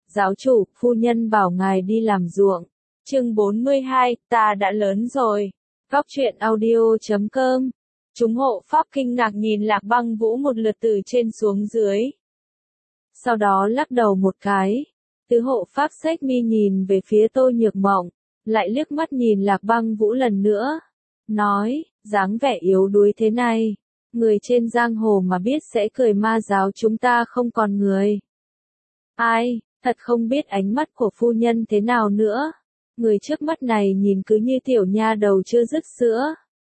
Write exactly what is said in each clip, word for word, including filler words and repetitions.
Giáo chủ, phu nhân bảo ngài đi làm ruộng. Chương bốn mươi hai, ta đã lớn rồi. Góc truyện audio chấm com. Chúng hộ pháp kinh ngạc nhìn Lạc Băng Vũ một lượt từ trên xuống dưới. Sau đó lắc đầu một cái. Tứ hộ pháp xếch mi nhìn về phía Tô Nhược Mộng, lại liếc mắt nhìn Lạc Băng Vũ lần nữa. Nói, dáng vẻ yếu đuối thế này, người trên giang hồ mà biết sẽ cười ma giáo chúng ta không còn người. Ai, thật không biết ánh mắt của phu nhân thế nào nữa. Người trước mắt này nhìn cứ như tiểu nha đầu chưa dứt sữa.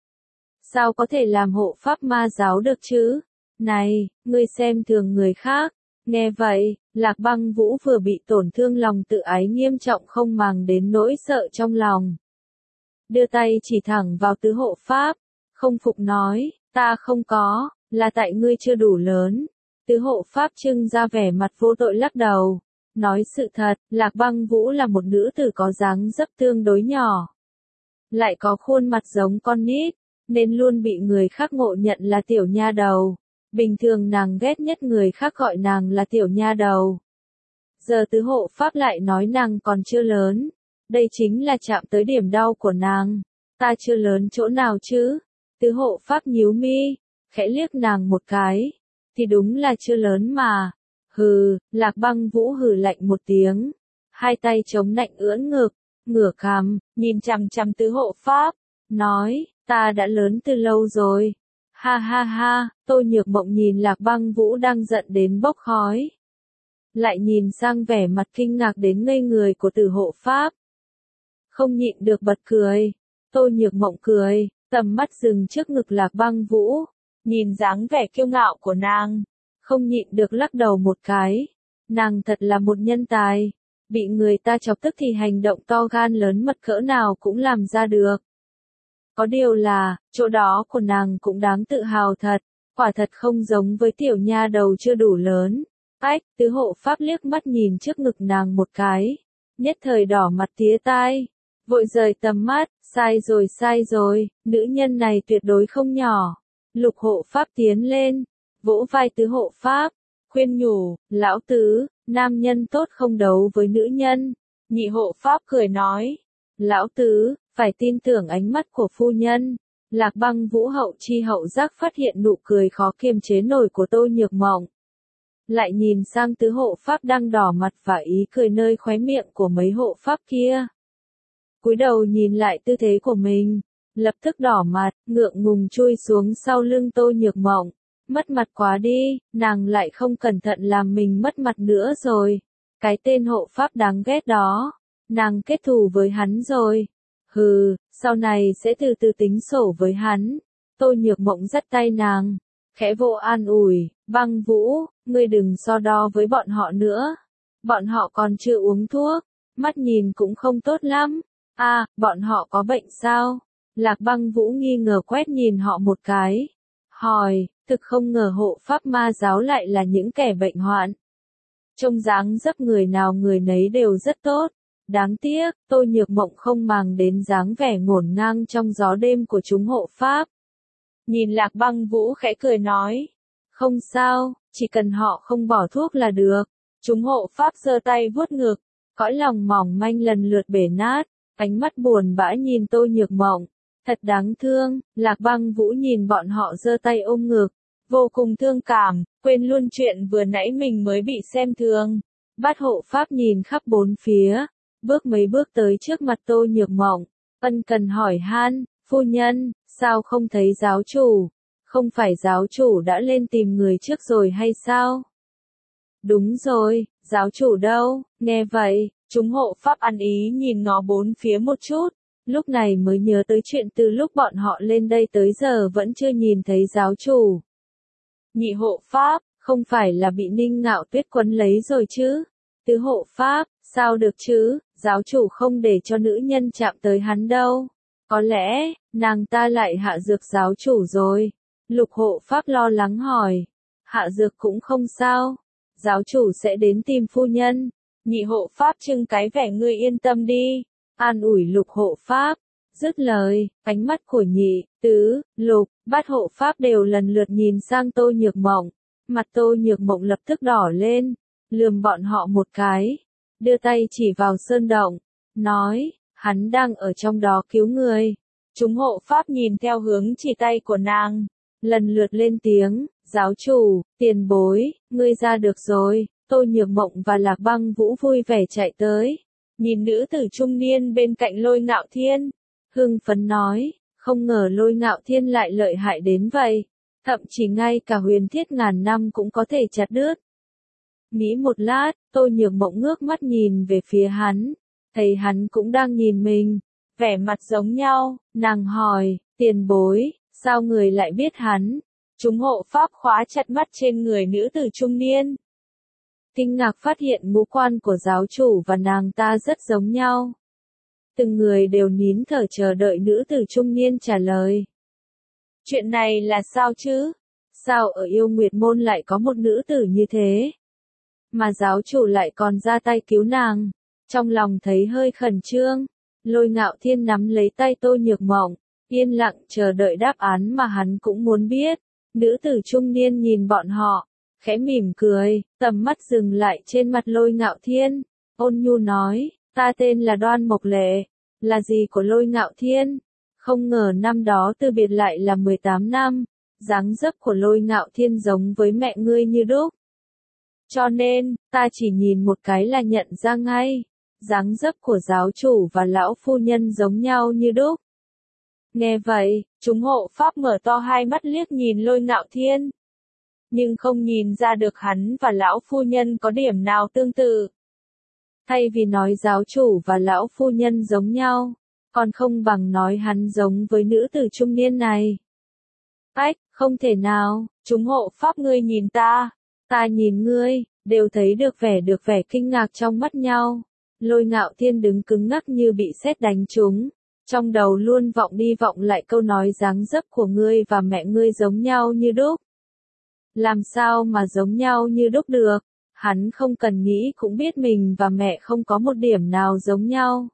Sao có thể làm hộ pháp ma giáo được chứ? Này, ngươi xem thường người khác. Nghe vậy, Lạc Băng Vũ vừa bị tổn thương lòng tự ái nghiêm trọng không màng đến nỗi sợ trong lòng. Đưa tay chỉ thẳng vào tứ hộ pháp, không phục nói, ta không có, là tại ngươi chưa đủ lớn. Tứ hộ pháp trưng ra vẻ mặt vô tội lắc đầu. Nói sự thật, Lạc Băng Vũ là một nữ tử có dáng dấp tương đối nhỏ. Lại có khuôn mặt giống con nít, nên luôn bị người khác ngộ nhận là tiểu nha đầu. Bình thường nàng ghét nhất người khác gọi nàng là tiểu nha đầu. Giờ tứ hộ pháp lại nói nàng còn chưa lớn. Đây chính là chạm tới điểm đau của nàng. Ta chưa lớn chỗ nào chứ? Tứ hộ pháp nhíu mi, khẽ liếc nàng một cái. Thì đúng là chưa lớn mà. Hừ, Lạc Băng Vũ hừ lạnh một tiếng. Hai tay chống nạnh ưỡn ngực, ngửa cằm, nhìn chằm chằm tứ hộ pháp. Nói, ta đã lớn từ lâu rồi. Ha ha ha, Tô Nhược Mộng nhìn Lạc Băng Vũ đang giận đến bốc khói. Lại nhìn sang vẻ mặt kinh ngạc đến ngây người của tử hộ pháp. Không nhịn được bật cười. Tô Nhược Mộng cười, tầm mắt dừng trước ngực Lạc Băng Vũ. Nhìn dáng vẻ kiêu ngạo của nàng. Không nhịn được lắc đầu một cái. Nàng thật là một nhân tài. Bị người ta chọc tức thì hành động to gan lớn mật cỡ nào cũng làm ra được. Có điều là, chỗ đó của nàng cũng đáng tự hào thật. Quả thật không giống với tiểu nha đầu chưa đủ lớn. Ách, tứ hộ pháp liếc mắt nhìn trước ngực nàng một cái. Nhất thời đỏ mặt tía tai. Vội rời tầm mắt, sai rồi sai rồi, nữ nhân này tuyệt đối không nhỏ. Lục hộ pháp tiến lên, vỗ vai tứ hộ pháp, khuyên nhủ, lão tứ, nam nhân tốt không đấu với nữ nhân. Nhị hộ pháp cười nói, lão tứ, phải tin tưởng ánh mắt của phu nhân. Lạc Băng Vũ hậu chi hậu giác phát hiện nụ cười khó kiềm chế nổi của Tô Nhược Mộng. Lại nhìn sang tứ hộ pháp đang đỏ mặt và ý cười nơi khóe miệng của mấy hộ pháp kia. Cúi đầu nhìn lại tư thế của mình, lập tức đỏ mặt, ngượng ngùng chui xuống sau lưng Tô Nhược Mộng. Mất mặt quá đi, nàng lại không cẩn thận làm mình mất mặt nữa rồi. Cái tên hộ pháp đáng ghét đó, nàng kết thù với hắn rồi. Hừ, sau này sẽ từ từ tính sổ với hắn. Tô Nhược Mộng dắt tay nàng, khẽ vỗ an ủi, Băng Vũ, ngươi đừng so đo với bọn họ nữa. Bọn họ còn chưa uống thuốc, mắt nhìn cũng không tốt lắm. À, bọn họ có bệnh sao? Lạc Băng Vũ nghi ngờ quét nhìn họ một cái. Hỏi, thực không ngờ hộ pháp ma giáo lại là những kẻ bệnh hoạn. Trông dáng dấp người nào người nấy đều rất tốt. Đáng tiếc, Tô Nhược Mộng không màng đến dáng vẻ ngổn ngang trong gió đêm của chúng hộ pháp. Nhìn Lạc Băng Vũ khẽ cười nói. Không sao, chỉ cần họ không bỏ thuốc là được. Chúng hộ pháp giơ tay vuốt ngực, cõi lòng mỏng manh lần lượt bể nát. Ánh mắt buồn bã nhìn Tô Nhược Mộng. Thật đáng thương, Lạc Băng Vũ nhìn bọn họ giơ tay ôm ngực. Vô cùng thương cảm, quên luôn chuyện vừa nãy mình mới bị xem thường. Bát hộ pháp nhìn khắp bốn phía. Bước mấy bước tới trước mặt Tô Nhược Mộng. Ân cần hỏi han, phu nhân, sao không thấy giáo chủ? Không phải giáo chủ đã lên tìm người trước rồi hay sao? Đúng rồi, giáo chủ đâu? Nghe vậy, chúng hộ pháp ăn ý nhìn ngó bốn phía một chút. Lúc này mới nhớ tới chuyện từ lúc bọn họ lên đây tới giờ vẫn chưa nhìn thấy giáo chủ. Nhị hộ pháp, không phải là bị Ninh Ngạo Tuyết quấn lấy rồi chứ? Tứ hộ pháp, sao được chứ, giáo chủ không để cho nữ nhân chạm tới hắn đâu. Có lẽ, nàng ta lại hạ dược giáo chủ rồi. Lục hộ pháp lo lắng hỏi. Hạ dược cũng không sao. Giáo chủ sẽ đến tìm phu nhân. Nhị hộ pháp trưng cái vẻ ngươi yên tâm đi. An ủi lục hộ pháp. Dứt lời, ánh mắt của nhị, tứ, lục, bát hộ pháp đều lần lượt nhìn sang Tô Nhược Mộng. Mặt Tô Nhược Mộng lập tức đỏ lên. Lườm bọn họ một cái. đưa tay chỉ vào sơn động, nói, hắn đang ở trong đó cứu người. Chúng hộ pháp nhìn theo hướng chỉ tay của nàng, lần lượt lên tiếng, giáo chủ, tiền bối, ngươi ra được rồi. Tô Nhược Mộng và Lạc Băng Vũ vui vẻ chạy tới, nhìn nữ tử trung niên bên cạnh Lôi Ngạo Thiên, hưng phấn nói, không ngờ Lôi Ngạo Thiên lại lợi hại đến vậy, thậm chí ngay cả huyền thiết ngàn năm cũng có thể chặt đứt. Nghĩ một lát, Tô Nhược Mộng ngước mắt nhìn về phía hắn, thấy hắn cũng đang nhìn mình, vẻ mặt giống nhau, nàng hỏi, tiền bối, sao người lại biết hắn? Chúng hộ pháp khóa chặt mắt trên người nữ tử trung niên, kinh ngạc phát hiện ngũ quan của giáo chủ và nàng ta rất giống nhau. Từng người đều nín thở chờ đợi nữ tử trung niên trả lời. Chuyện này là sao chứ? Sao ở Yêu Nguyệt Môn lại có một nữ tử như thế? Mà giáo chủ lại còn ra tay cứu nàng. Trong lòng thấy hơi khẩn trương, Lôi Ngạo Thiên nắm lấy tay Tô Nhược Mộng, yên lặng chờ đợi đáp án mà hắn cũng muốn biết. Nữ tử trung niên nhìn bọn họ, khẽ mỉm cười, tầm mắt dừng lại trên mặt Lôi Ngạo Thiên, ôn nhu nói, ta tên là Đoan Mộc Lệ, là gì của Lôi Ngạo Thiên? Không ngờ năm đó từ biệt lại là mười tám năm, dáng dấp của Lôi Ngạo Thiên giống với mẹ ngươi như đúc. Cho nên, ta chỉ nhìn một cái là nhận ra ngay, dáng dấp của giáo chủ và lão phu nhân giống nhau như đúc. Nghe vậy, chúng hộ pháp mở to hai mắt liếc nhìn Lôi Ngạo Thiên, nhưng không nhìn ra được hắn và lão phu nhân có điểm nào tương tự. Thay vì nói giáo chủ và lão phu nhân giống nhau, còn không bằng nói hắn giống với nữ tử trung niên này. Ách, không thể nào, chúng hộ pháp ngươi nhìn ta, ta nhìn ngươi, đều thấy được vẻ được vẻ kinh ngạc trong mắt nhau. Lôi Ngạo Thiên đứng cứng ngắc như bị sét đánh trúng, trong đầu luôn vọng đi vọng lại câu nói dáng dấp của ngươi và mẹ ngươi giống nhau như đúc. Làm sao mà giống nhau như đúc được? Hắn không cần nghĩ cũng biết mình và mẹ không có một điểm nào giống nhau.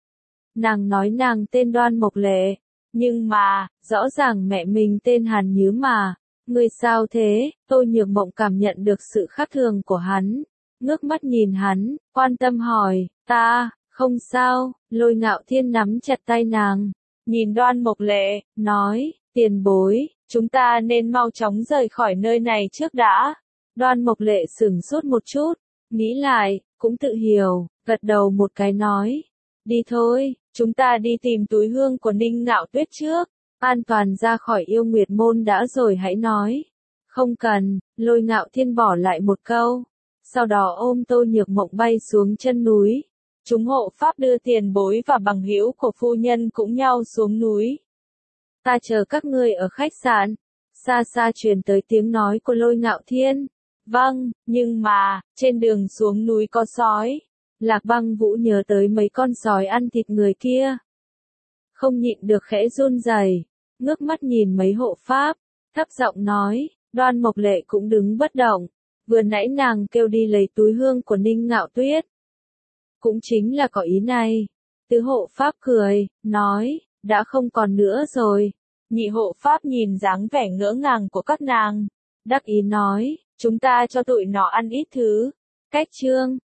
Nàng nói nàng tên Đoan Mộc Lệ, nhưng mà, rõ ràng mẹ mình tên Hàn Nhứ mà. Người sao thế? Tô Nhược Mộng cảm nhận được sự khác thường của hắn, ngước mắt nhìn hắn, quan tâm hỏi, ta, không sao. Lôi Ngạo Thiên nắm chặt tay nàng, nhìn Đoan Mộc Lệ, nói, tiền bối, chúng ta nên mau chóng rời khỏi nơi này trước đã. Đoan Mộc Lệ sửng sốt một chút, nghĩ lại, cũng tự hiểu, gật đầu một cái nói, đi thôi, chúng ta đi tìm túi hương của Ninh Ngạo Tuyết trước, an toàn ra khỏi Yêu Nguyệt Môn đã rồi hãy nói. Không cần, Lôi Ngạo Thiên bỏ lại một câu, sau đó ôm Tô Nhược Mộng bay xuống chân núi. Chúng hộ pháp đưa tiền bối và bằng hữu của phu nhân cũng nhau xuống núi. Ta chờ các ngươi ở khách sạn. Xa xa truyền tới tiếng nói của Lôi Ngạo Thiên. Vâng, nhưng mà, trên đường xuống núi có sói. Lạc Băng Vũ nhớ tới mấy con sói ăn thịt người kia. Không nhịn được khẽ run rẩy, ngước mắt nhìn mấy hộ pháp, thấp giọng nói, Đoan Mộc Lệ cũng đứng bất động. Vừa nãy nàng kêu đi lấy túi hương của Ninh Ngạo Tuyết. Cũng chính là có ý này. Tứ hộ pháp cười, nói, đã không còn nữa rồi. Nhị hộ pháp nhìn dáng vẻ ngỡ ngàng của các nàng, đắc ý nói, chúng ta cho tụi nó ăn ít thứ. Cách chương